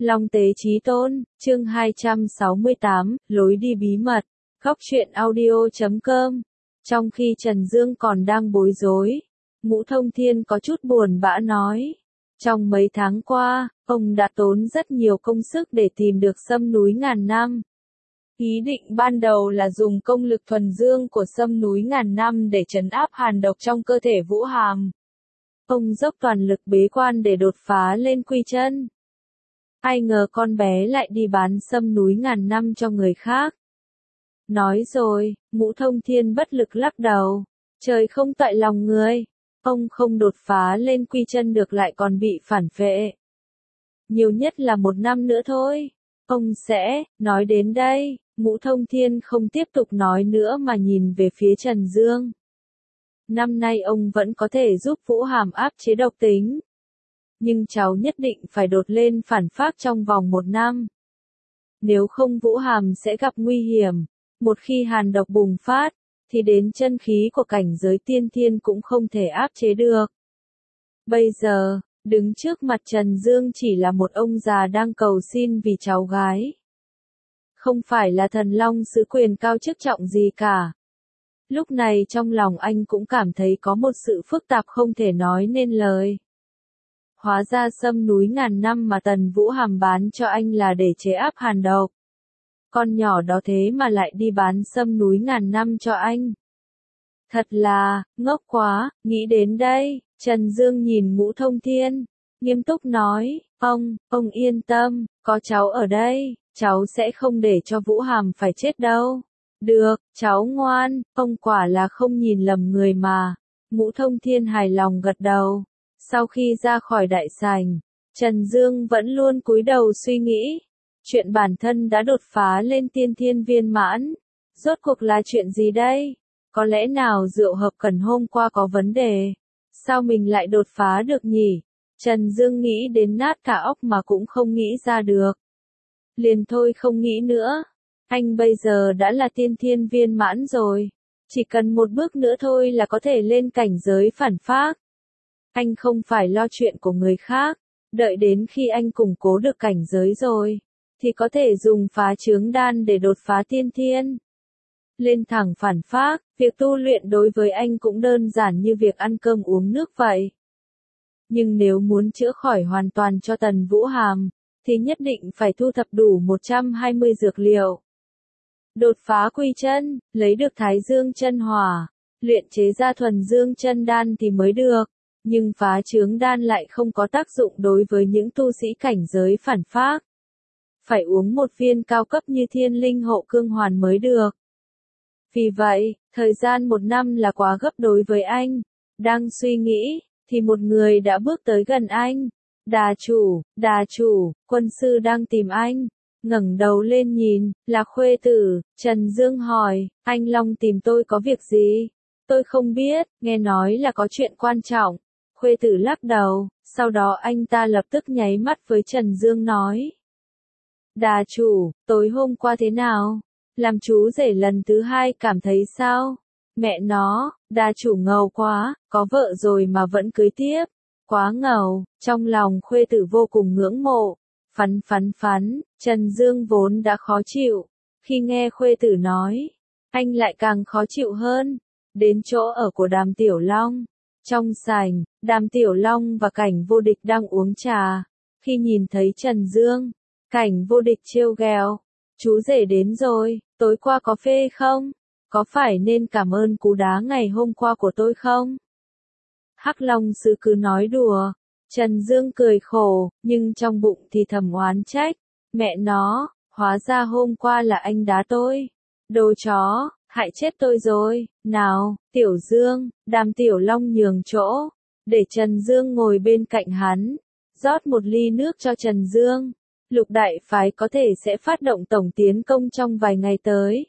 Long Tế Chí Tôn, chương 268, lối đi bí mật, Góc truyện audio.com. Trong khi Trần Dương còn đang bối rối, Ngũ Thông Thiên có chút buồn bã nói. Trong mấy tháng qua, ông đã tốn rất nhiều công sức để tìm được sâm núi ngàn năm. Ý định ban đầu là dùng công lực thuần dương của sâm núi ngàn năm để trấn áp hàn độc trong cơ thể Vũ Hàm. Ông dốc toàn lực bế quan để đột phá lên quy chân. Ai ngờ con bé lại đi bán sâm núi ngàn năm cho người khác. Nói rồi, Ngũ Thông Thiên bất lực lắc đầu. Trời không toại lòng người. Ông không đột phá lên quy chân được lại còn bị phản phệ. Nhiều nhất là 1 năm nữa thôi. Ông sẽ, nói đến đây, Ngũ Thông Thiên không tiếp tục nói nữa mà nhìn về phía Trần Dương. Năm nay ông vẫn có thể giúp Vũ Hàm áp chế độc tính. Nhưng cháu nhất định phải đột lên phản phác trong vòng 1 năm. Nếu không Vũ Hàm sẽ gặp nguy hiểm. Một khi hàn độc bùng phát, thì đến chân khí của cảnh giới tiên thiên cũng không thể áp chế được. Bây giờ, đứng trước mặt Trần Dương chỉ là một ông già đang cầu xin vì cháu gái. Không phải là thần long sứ quyền cao chức trọng gì cả. Lúc này trong lòng anh cũng cảm thấy có một sự phức tạp không thể nói nên lời. Hóa ra sâm núi ngàn năm mà Tần Vũ Hàm bán cho anh là để chế áp hàn độc. Con nhỏ đó thế mà lại đi bán sâm núi ngàn năm cho anh. Thật là, ngốc quá, nghĩ đến đây, Trần Dương nhìn Ngũ Thông Thiên, nghiêm túc nói, ông yên tâm, có cháu ở đây, cháu sẽ không để cho Vũ Hàm phải chết đâu. Được, cháu ngoan, ông quả là không nhìn lầm người mà. Ngũ Thông Thiên hài lòng gật đầu. Sau khi ra khỏi đại sảnh, Trần Dương vẫn luôn cúi đầu suy nghĩ. Chuyện bản thân đã đột phá lên tiên thiên viên mãn. Rốt cuộc là chuyện gì đây? Có lẽ nào rượu hợp cần hôm qua có vấn đề? Sao mình lại đột phá được nhỉ? Trần Dương nghĩ đến nát cả óc mà cũng không nghĩ ra được. Liền thôi không nghĩ nữa. Anh bây giờ đã là tiên thiên viên mãn rồi. Chỉ cần một bước nữa thôi là có thể lên cảnh giới phản phác. Anh không phải lo chuyện của người khác. Đợi đến khi anh củng cố được cảnh giới rồi, thì có thể dùng phá chướng đan để đột phá tiên thiên. Lên thẳng phản phác, việc tu luyện đối với anh cũng đơn giản như việc ăn cơm uống nước vậy. Nhưng nếu muốn chữa khỏi hoàn toàn cho Tần Vũ Hàm, thì nhất định phải thu thập đủ 120 dược liệu. Đột phá quy chân, lấy được Thái Dương chân hỏa, luyện chế ra thuần dương chân đan thì mới được. Nhưng phá chướng đan lại không có tác dụng đối với những tu sĩ cảnh giới phản phác. Phải uống một viên cao cấp như Thiên Linh Hộ Cương Hoàn mới được. Vì vậy, thời gian 1 năm là quá gấp đối với anh. Đang suy nghĩ, thì một người đã bước tới gần anh. Đà chủ, quân sư đang tìm anh. Ngẩng đầu lên nhìn, là Khuê Tử. Trần Dương hỏi, anh Long tìm tôi có việc gì? Tôi không biết, nghe nói là có chuyện quan trọng. Khuê Tử lắc đầu, sau đó anh ta lập tức nháy mắt với Trần Dương nói. Đà chủ, tối hôm qua thế nào? Làm chú rể lần thứ 2 cảm thấy sao? Mẹ nó, đà chủ ngầu quá, có vợ rồi mà vẫn cưới tiếp. Quá ngầu, trong lòng Khuê Tử vô cùng ngưỡng mộ. Phắn, Trần Dương vốn đã khó chịu. Khi nghe Khuê Tử nói, anh lại càng khó chịu hơn. Đến chỗ ở của Đàm Tiểu Long. Trong sảnh, Đàm Tiểu Long và Cảnh Vô Địch đang uống trà. Khi nhìn thấy Trần Dương, Cảnh Vô Địch trêu ghẹo, chú rể đến rồi, tối qua có phê không? Có phải nên cảm ơn cú đá ngày hôm qua của tôi không? Hắc Long Sứ cứ nói đùa. Trần Dương cười khổ, nhưng trong bụng thì thầm oán trách. Mẹ nó, hóa ra hôm qua là anh đá tôi. Đồ chó, hại chết tôi rồi. Nào, Tiểu Dương, Đàm Tiểu Long nhường chỗ, để Trần Dương ngồi bên cạnh hắn. Rót một ly nước cho Trần Dương. Lục đại phái có thể sẽ phát động tổng tiến công trong vài ngày tới.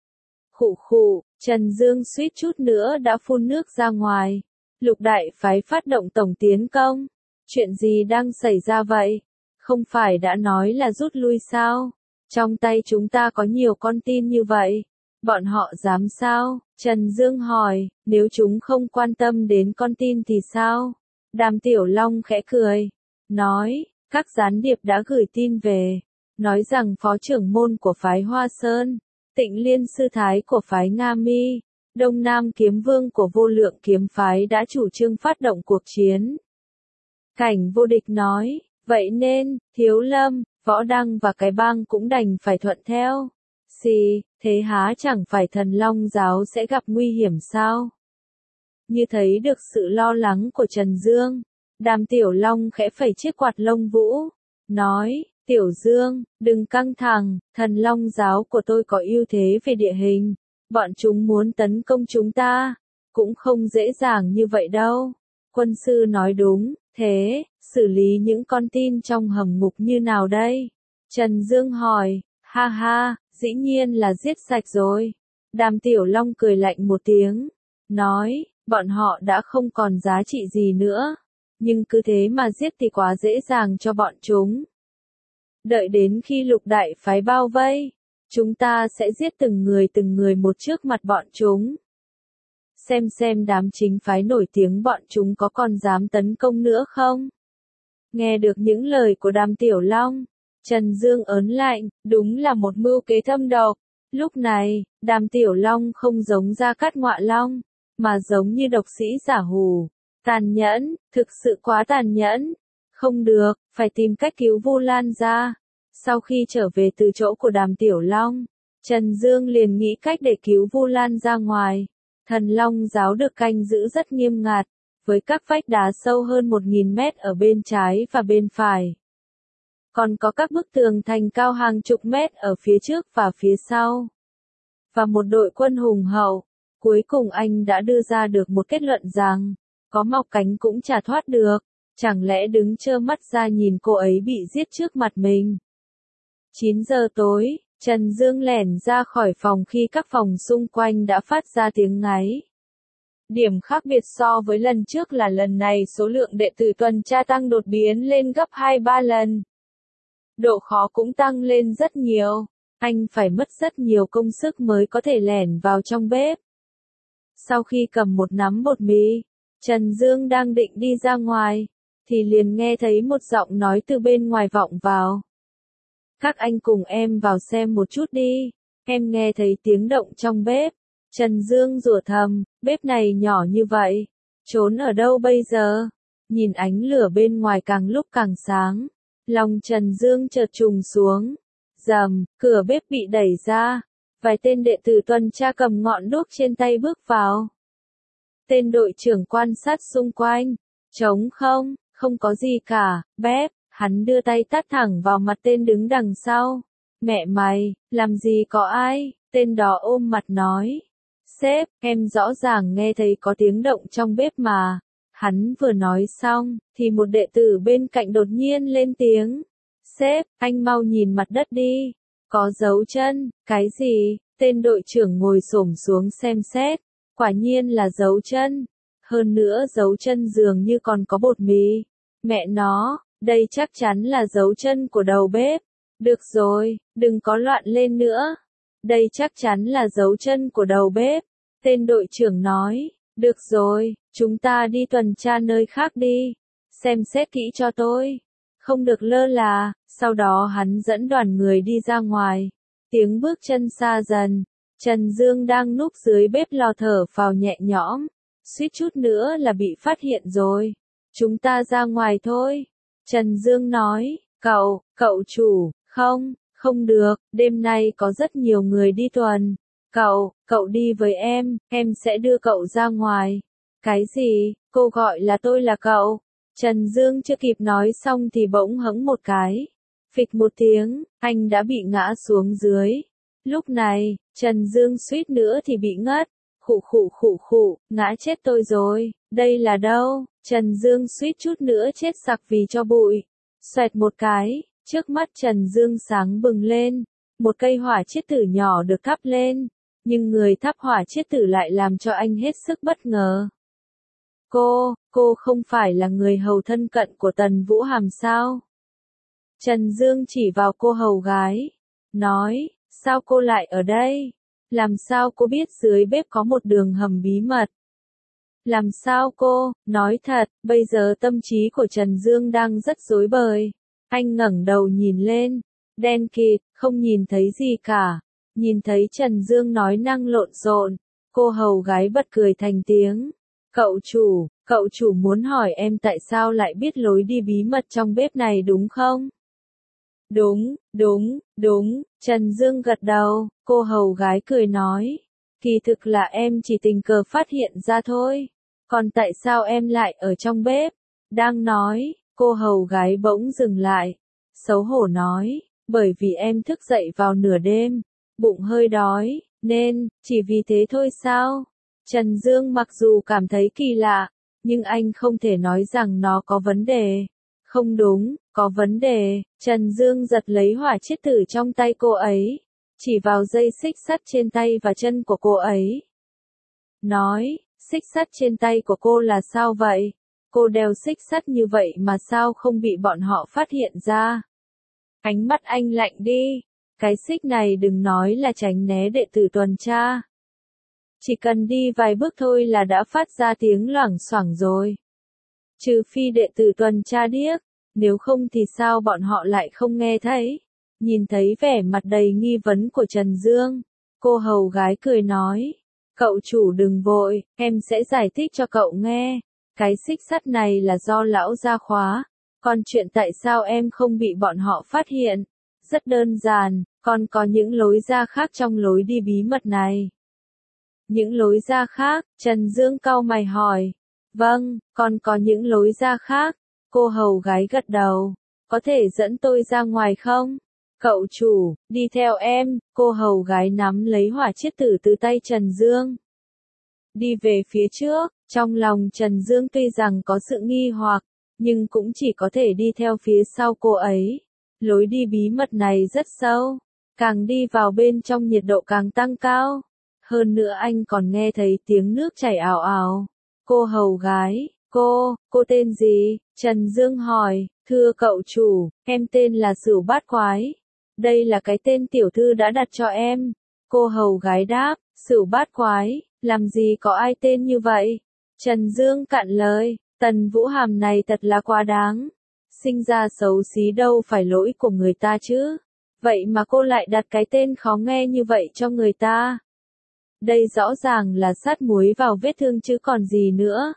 Khụ, Trần Dương suýt chút nữa đã phun nước ra ngoài. Lục đại phái phát động tổng tiến công. Chuyện gì đang xảy ra vậy? Không phải đã nói là rút lui sao? Trong tay chúng ta có nhiều con tin như vậy. Bọn họ dám sao? Trần Dương hỏi, nếu chúng không quan tâm đến con tin thì sao? Đàm Tiểu Long khẽ cười. Nói, Các gián điệp đã gửi tin về, nói rằng phó trưởng môn của phái Hoa Sơn, Tịnh Liên sư thái của phái Nga Mi, Đông Nam kiếm vương của Vô Lượng kiếm phái đã chủ trương phát động cuộc chiến. Cảnh Vô Địch nói, vậy nên, Thiếu Lâm, Võ Đăng và cái bang cũng đành phải thuận theo. Thế há chẳng phải Thần Long giáo sẽ gặp nguy hiểm sao? Như thấy được sự lo lắng của Trần Dương, Đàm Tiểu Long khẽ phẩy chiếc quạt lông vũ, nói, Tiểu Dương, đừng căng thẳng, Thần Long giáo của tôi có ưu thế về địa hình, bọn chúng muốn tấn công chúng ta, cũng không dễ dàng như vậy đâu. Quân sư nói đúng, thế, xử lý những con tin trong hầm ngục như nào đây? Trần Dương hỏi, ha ha, dĩ nhiên là giết sạch rồi. Đàm Tiểu Long cười lạnh một tiếng, nói, bọn họ đã không còn giá trị gì nữa, nhưng cứ thế mà giết thì quá dễ dàng cho bọn chúng. Đợi đến khi Lục đại phái bao vây, chúng ta sẽ giết từng người một trước mặt bọn chúng. Xem đám chính phái nổi tiếng bọn chúng có còn dám tấn công nữa không? Nghe được những lời của Đàm Tiểu Long, Trần Dương ớn lạnh, đúng là một mưu kế thâm độc. Lúc này, Đàm Tiểu Long không giống Gia Cát Ngọa Long, mà giống như độc sĩ giả hù. Tàn nhẫn, thực sự quá tàn nhẫn. Không được, phải tìm cách cứu Vu Lan ra. Sau khi trở về từ chỗ của Đàm Tiểu Long, Trần Dương liền nghĩ cách để cứu Vu Lan ra ngoài. Thần Long giáo được canh giữ rất nghiêm ngặt, với các vách đá sâu hơn 1.000 mét ở bên trái và bên phải. Còn có các bức tường thành cao hàng chục mét ở phía trước và phía sau. Và một đội quân hùng hậu. Cuối cùng anh đã đưa ra được một kết luận rằng, có mọc cánh cũng chả thoát được, chẳng lẽ đứng trơ mắt ra nhìn cô ấy bị giết trước mặt mình. 9 giờ tối, Trần Dương lẻn ra khỏi phòng khi các phòng xung quanh đã phát ra tiếng ngáy. Điểm khác biệt so với lần trước là lần này số lượng đệ tử tuần tra tăng đột biến lên gấp 2-3 lần. Độ khó cũng tăng lên rất nhiều, anh phải mất rất nhiều công sức mới có thể lẻn vào trong bếp. Sau khi cầm một nắm bột mì, Trần Dương đang định đi ra ngoài, thì liền nghe thấy một giọng nói từ bên ngoài vọng vào. Các anh cùng em vào xem một chút đi, em nghe thấy tiếng động trong bếp. Trần Dương rủa thầm, bếp này nhỏ như vậy, trốn ở đâu bây giờ? Nhìn ánh lửa bên ngoài càng lúc càng sáng, lòng Trần Dương chợt trùng xuống. Rầm, cửa bếp bị đẩy ra, vài tên đệ tử tuần tra cầm ngọn đuốc trên tay bước vào. Tên đội trưởng quan sát xung quanh, trống không, không có gì cả, bếp, hắn đưa tay tát thẳng vào mặt tên đứng đằng sau. Mẹ mày, làm gì có ai? Tên đó ôm mặt nói. Sếp, em rõ ràng nghe thấy có tiếng động trong bếp mà. Hắn vừa nói xong, thì một đệ tử bên cạnh đột nhiên lên tiếng. Sếp, anh mau nhìn mặt đất đi. Có dấu chân, cái gì? Tên đội trưởng ngồi xổm xuống xem xét. Quả nhiên là dấu chân. Hơn nữa dấu chân dường như còn có bột mì. Mẹ nó, đây chắc chắn là dấu chân của đầu bếp. Được rồi, đừng có loạn lên nữa. Đây chắc chắn là dấu chân của đầu bếp. Tên đội trưởng nói, được rồi, chúng ta đi tuần tra nơi khác đi. Xem xét kỹ cho tôi. Không được lơ là, sau đó hắn dẫn đoàn người đi ra ngoài. Tiếng bước chân xa dần. Trần Dương đang núp dưới bếp lò thở phào nhẹ nhõm. Suýt chút nữa là bị phát hiện rồi. Chúng ta ra ngoài thôi. Trần Dương nói, cậu chủ, không được, đêm nay có rất nhiều người đi tuần. Cậu đi với em sẽ đưa cậu ra ngoài. Cái gì, cô gọi là tôi là cậu? Trần Dương chưa kịp nói xong thì bỗng hững một cái. Phịch một tiếng, anh đã bị ngã xuống dưới. Lúc này, Trần Dương suýt nữa thì bị ngất. Khụ, ngã chết tôi rồi, đây là đâu? Trần Dương suýt chút nữa chết sặc vì cho bụi. Xoẹt một cái, trước mắt Trần Dương sáng bừng lên. Một cây hỏa chiết tử nhỏ được thắp lên, nhưng người thắp hỏa chiết tử lại làm cho anh hết sức bất ngờ. Cô không phải là người hầu thân cận của Tần Vũ Hàm sao? Trần Dương chỉ vào cô hầu gái, nói, sao cô lại ở đây? Làm sao cô biết dưới bếp có một đường hầm bí mật? Làm sao cô, nói thật, bây giờ tâm trí của Trần Dương đang rất rối bời. Anh ngẩng đầu nhìn lên, đen kịt, không nhìn thấy gì cả. Nhìn thấy Trần Dương nói năng lộn xộn, cô hầu gái bật cười thành tiếng. Cậu chủ muốn hỏi em tại sao lại biết lối đi bí mật trong bếp này đúng không? Đúng, Trần Dương gật đầu, cô hầu gái cười nói. Kỳ thực là em chỉ tình cờ phát hiện ra thôi. Còn tại sao em lại ở trong bếp? Đang nói, cô hầu gái bỗng dừng lại. Xấu hổ nói, bởi vì em thức dậy vào nửa đêm, bụng hơi đói, nên, chỉ vì thế thôi sao? Trần Dương mặc dù cảm thấy kỳ lạ, nhưng anh không thể nói rằng nó có vấn đề. Không đúng, có vấn đề. Trần Dương giật lấy hỏa chiết tử trong tay cô ấy, chỉ vào dây xích sắt trên tay và chân của cô ấy. Nói, xích sắt trên tay của cô là sao vậy? Cô đeo xích sắt như vậy mà sao không bị bọn họ phát hiện ra? Ánh mắt anh lạnh đi. Cái xích này đừng nói là tránh né đệ tử tuần tra. Chỉ cần đi vài bước thôi là đã phát ra tiếng loảng xoảng rồi. Trừ phi đệ tử tuần tra điếc, nếu không thì sao bọn họ lại không nghe thấy. Nhìn thấy vẻ mặt đầy nghi vấn của Trần Dương, cô hầu gái cười nói, cậu chủ đừng vội, em sẽ giải thích cho cậu nghe. Cái xích sắt này là do lão gia khóa, còn chuyện tại sao em không bị bọn họ phát hiện, rất đơn giản, còn có những lối ra khác trong lối đi bí mật này. Những lối ra khác, Trần Dương cau mày hỏi. Vâng, còn có những lối ra khác. Cô hầu gái gật đầu. Có thể dẫn tôi ra ngoài không? Cậu chủ, đi theo em. Cô hầu gái nắm lấy hỏa chiết tử từ tay Trần Dương. Đi về phía trước, trong lòng Trần Dương tuy rằng có sự nghi hoặc, nhưng cũng chỉ có thể đi theo phía sau cô ấy. Lối đi bí mật này rất sâu, càng đi vào bên trong nhiệt độ càng tăng cao. Hơn nữa anh còn nghe thấy tiếng nước chảy ào ào. Cô hầu gái, cô tên gì? Trần Dương hỏi, thưa cậu chủ, em tên là Sửu Bát Quái. Đây là cái tên tiểu thư đã đặt cho em. Cô hầu gái đáp, Sửu Bát Quái, làm gì có ai tên như vậy? Trần Dương cạn lời, Tần Vũ Hàm này thật là quá đáng. Sinh ra xấu xí đâu phải lỗi của người ta chứ. Vậy mà cô lại đặt cái tên khó nghe như vậy cho người ta. Đây rõ ràng là sát muối vào vết thương chứ còn gì nữa.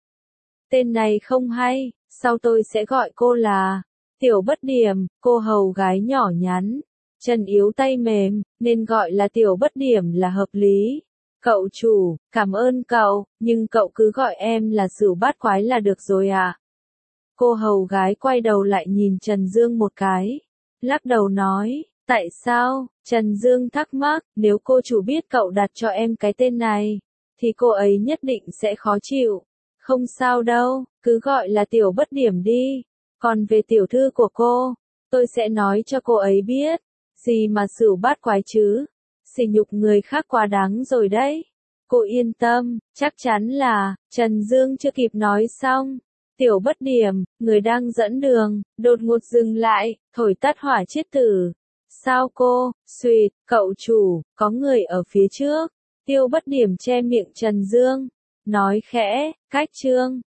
Tên này không hay, sau tôi sẽ gọi cô là Tiểu Bất Điểm. Cô hầu gái nhỏ nhắn, chân yếu tay mềm, nên gọi là Tiểu Bất Điểm là hợp lý. Cậu chủ, cảm ơn cậu, nhưng cậu cứ gọi em là Sửu Bát Quái là được rồi à? Cô hầu gái quay đầu lại nhìn Trần Dương một cái, lắc đầu nói, tại sao? Trần Dương thắc mắc, nếu cô chủ biết cậu đặt cho em cái tên này, thì cô ấy nhất định sẽ khó chịu. Không sao đâu, cứ gọi là Tiểu Bất Điểm đi. Còn về tiểu thư của cô, tôi sẽ nói cho cô ấy biết. Gì mà Sửu Bát Quái chứ? Sỉ nhục người khác quá đáng rồi đấy. Cô yên tâm, chắc chắn là, Trần Dương chưa kịp nói xong. Tiểu Bất Điểm, người đang dẫn đường, đột ngột dừng lại, thổi tắt hỏa chiết tử. Sao cô, suýt, cậu chủ, có người ở phía trước. Tiêu Bất Điểm che miệng Trần Dương, nói khẽ, cách chương.